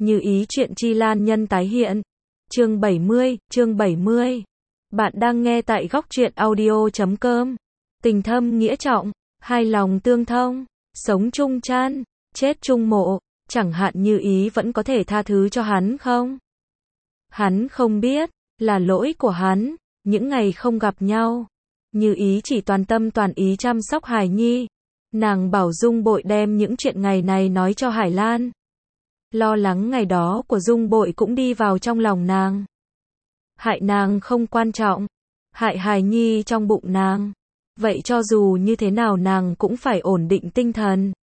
Như ý chuyện chi lan nhân tái hiện. Chương 70. Bạn đang nghe tại góc truyện audio.com. Tình thâm nghĩa trọng, hai lòng tương thông, sống chung chan, chết chung mộ, chẳng hạn Như ý vẫn có thể tha thứ cho hắn không? Hắn không biết, là lỗi của hắn, những ngày không gặp nhau. Như ý chỉ toàn tâm toàn ý chăm sóc Hải Nhi. Nàng bảo Dung Bội đem những chuyện ngày này nói cho Hải Lan. Lo lắng ngày đó của Dung Bội cũng đi vào trong lòng nàng. Hại nàng không quan trọng, hại Hài Nhi trong bụng nàng. Vậy cho dù như thế nào nàng cũng phải ổn định tinh thần.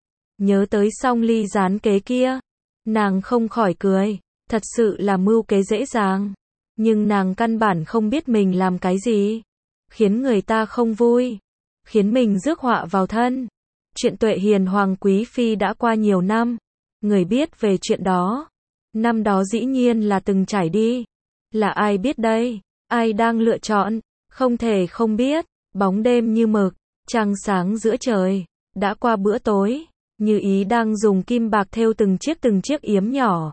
Nhớ tới Song Ly gián kế kia, nàng không khỏi cười, thật sự là mưu kế dễ dàng. Nhưng nàng căn bản không biết mình làm cái gì, khiến người ta không vui, khiến mình rước họa vào thân. Chuyện Tuệ Hiền Hoàng Quý Phi đã qua nhiều năm. Người biết về chuyện đó, năm đó dĩ nhiên là từng trải đi. Là ai biết đây? Ai đang lựa chọn? Không thể không biết. Bóng đêm như mực, trăng sáng giữa trời. Đã qua bữa tối, Như ý đang dùng kim bạc thêu từng chiếc yếm nhỏ.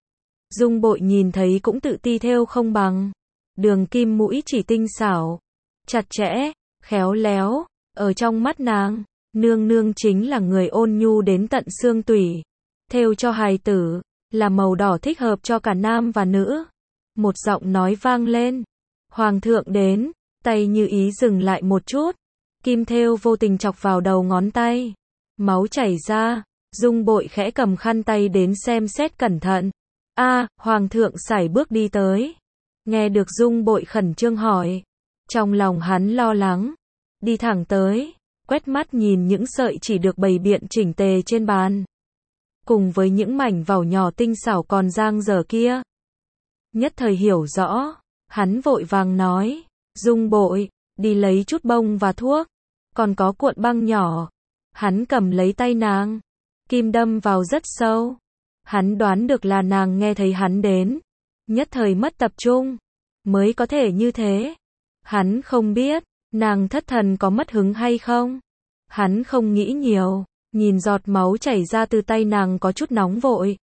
Dung Bội nhìn thấy cũng tự ti thêu không bằng. Đường kim mũi chỉ tinh xảo, chặt chẽ, khéo léo. Ở trong mắt nàng, nương nương chính là người ôn nhu đến tận xương tủy. Thêu cho hài tử, là màu đỏ thích hợp cho cả nam và nữ. Một giọng nói vang lên. Hoàng thượng đến, tay Như ý dừng lại một chút. Kim thêu vô tình chọc vào đầu ngón tay. Máu chảy ra, Dung Bội khẽ cầm khăn tay đến xem xét cẩn thận. Hoàng thượng sải bước đi tới. Nghe được Dung Bội khẩn trương hỏi. Trong lòng hắn lo lắng. Đi thẳng tới, quét mắt nhìn những sợi chỉ được bày biện chỉnh tề trên bàn. Cùng với những mảnh vải nhỏ tinh xảo còn dang dở kia. Nhất thời hiểu rõ, hắn vội vàng nói, Dung Bội, đi lấy chút bông và thuốc, còn có cuộn băng nhỏ. Hắn cầm lấy tay nàng, kim đâm vào rất sâu. Hắn đoán được là nàng nghe thấy hắn đến, nhất thời mất tập trung, mới có thể như thế. Hắn không biết, nàng thất thần có mất hứng hay không. Hắn không nghĩ nhiều. Nhìn giọt máu chảy ra từ tay nàng có chút nóng vội.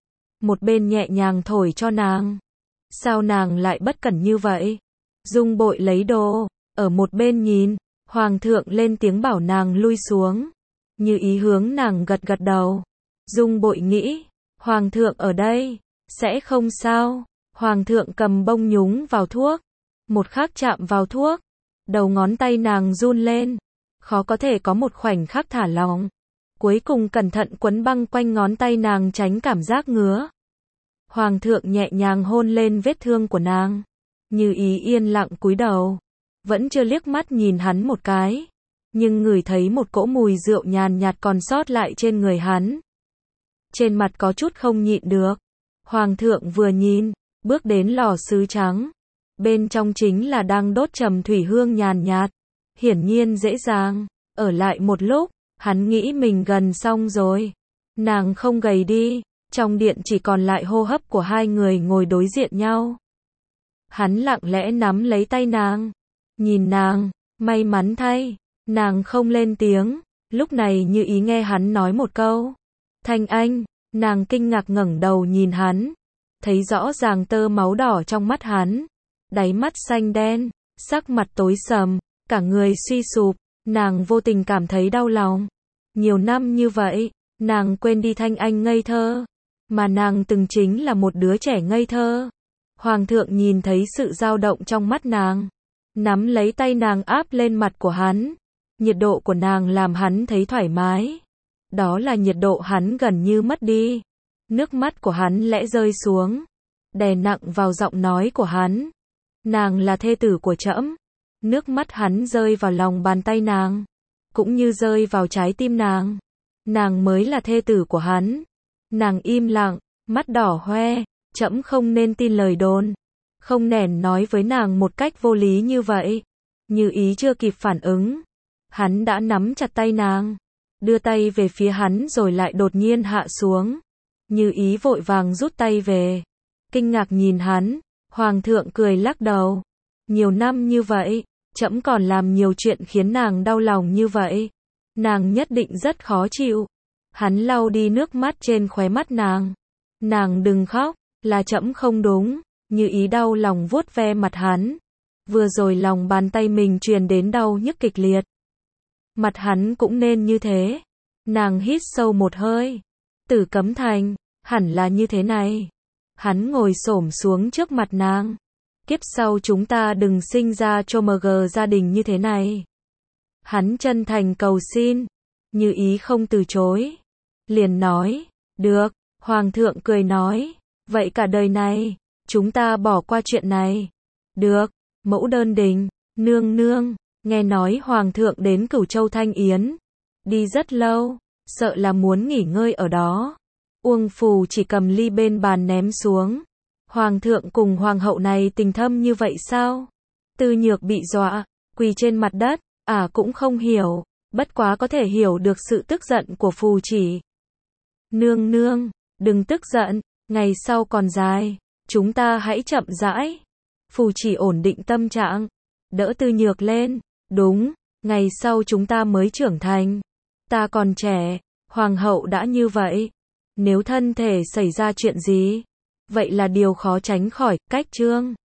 Một bên nhẹ nhàng thổi cho nàng. Sao nàng lại bất cẩn như vậy? Dung Bội lấy đồ, ở một bên nhìn. Hoàng thượng lên tiếng bảo nàng lui xuống. Như ý hướng nàng gật gật đầu. Dung Bội nghĩ, Hoàng thượng ở đây, sẽ không sao. Hoàng thượng cầm bông nhúng vào thuốc. Một khắc chạm vào thuốc, đầu ngón tay nàng run lên. Khó có thể có một khoảnh khắc thả lỏng. Cuối cùng cẩn thận quấn băng quanh ngón tay nàng tránh cảm giác ngứa. Hoàng thượng nhẹ nhàng hôn lên vết thương của nàng. Như ý yên lặng cúi đầu. Vẫn chưa liếc mắt nhìn hắn một cái. Nhưng ngửi thấy một cỗ mùi rượu nhàn nhạt còn sót lại trên người hắn. Trên mặt có chút không nhịn được. Hoàng thượng vừa nhìn, bước đến lò sứ trắng. Bên trong chính là đang đốt trầm thủy hương nhàn nhạt. Hiển nhiên dễ dàng. Ở lại một lúc. Hắn nghĩ mình gần xong rồi. Nàng không gầy đi. Trong điện chỉ còn lại hô hấp của hai người ngồi đối diện nhau. Hắn lặng lẽ nắm lấy tay nàng. Nhìn nàng, may mắn thay. Nàng không lên tiếng. Lúc này Như ý nghe hắn nói một câu. Thanh Anh, nàng kinh ngạc ngẩng đầu nhìn hắn. Thấy rõ ràng tơ máu đỏ trong mắt hắn. Đáy mắt xanh đen, sắc mặt tối sầm, cả người suy sụp. Nàng vô tình cảm thấy đau lòng. Nhiều năm như vậy, nàng quên đi Thanh Anh ngây thơ. Mà nàng từng chính là một đứa trẻ ngây thơ. Hoàng thượng nhìn thấy sự dao động trong mắt nàng. Nắm lấy tay nàng áp lên mặt của hắn. Nhiệt độ của nàng làm hắn thấy thoải mái. Đó là nhiệt độ hắn gần như mất đi. Nước mắt của hắn lẽ rơi xuống. Đè nặng vào giọng nói của hắn. Nàng là thê tử của trẫm. Nước mắt hắn rơi vào lòng bàn tay nàng. Cũng như rơi vào trái tim nàng. Nàng mới là thê tử của hắn. Nàng im lặng, mắt đỏ hoe. Trẫm không nên tin lời đồn. Không nẻn nói với nàng một cách vô lý như vậy. Như ý chưa kịp phản ứng. Hắn đã nắm chặt tay nàng. Đưa tay về phía hắn rồi lại đột nhiên hạ xuống. Như ý vội vàng rút tay về. Kinh ngạc nhìn hắn. Hoàng thượng cười lắc đầu. Nhiều năm như vậy, trẫm còn làm nhiều chuyện khiến nàng đau lòng như vậy. Nàng nhất định rất khó chịu. Hắn lau đi nước mắt trên khóe mắt nàng. Nàng đừng khóc, là trẫm không đúng, Như Ý đau lòng vuốt ve mặt hắn. Vừa rồi lòng bàn tay mình truyền đến đau nhức kịch liệt. Mặt hắn cũng nên như thế. Nàng hít sâu một hơi. Tử Cấm Thành, hẳn là như thế này. Hắn ngồi xổm xuống trước mặt nàng. Kiếp sau chúng ta đừng sinh ra cho mg gia đình như thế này. Hắn chân thành cầu xin. Như Ý không từ chối. Liền nói, được, Hoàng thượng cười nói, vậy cả đời này, chúng ta bỏ qua chuyện này. Được, mẫu đơn đình, nương nương, nghe nói Hoàng thượng đến Cửu Châu Thanh Yến. Đi rất lâu, sợ là muốn nghỉ ngơi ở đó. Uông Phù chỉ cầm ly bên bàn ném xuống. Hoàng thượng cùng Hoàng hậu này tình thâm như vậy sao? Tư Nhược bị dọa, quỳ trên mặt đất, cũng không hiểu, bất quá có thể hiểu được sự tức giận của Phù Chỉ. Nương nương, đừng tức giận, ngày sau còn dài, chúng ta hãy chậm rãi. Phù Chỉ ổn định tâm trạng, đỡ Tư Nhược lên, đúng, ngày sau chúng ta mới trưởng thành. Ta còn trẻ, Hoàng hậu đã như vậy, nếu thân thể xảy ra chuyện gì, vậy là điều khó tránh khỏi, cách chương.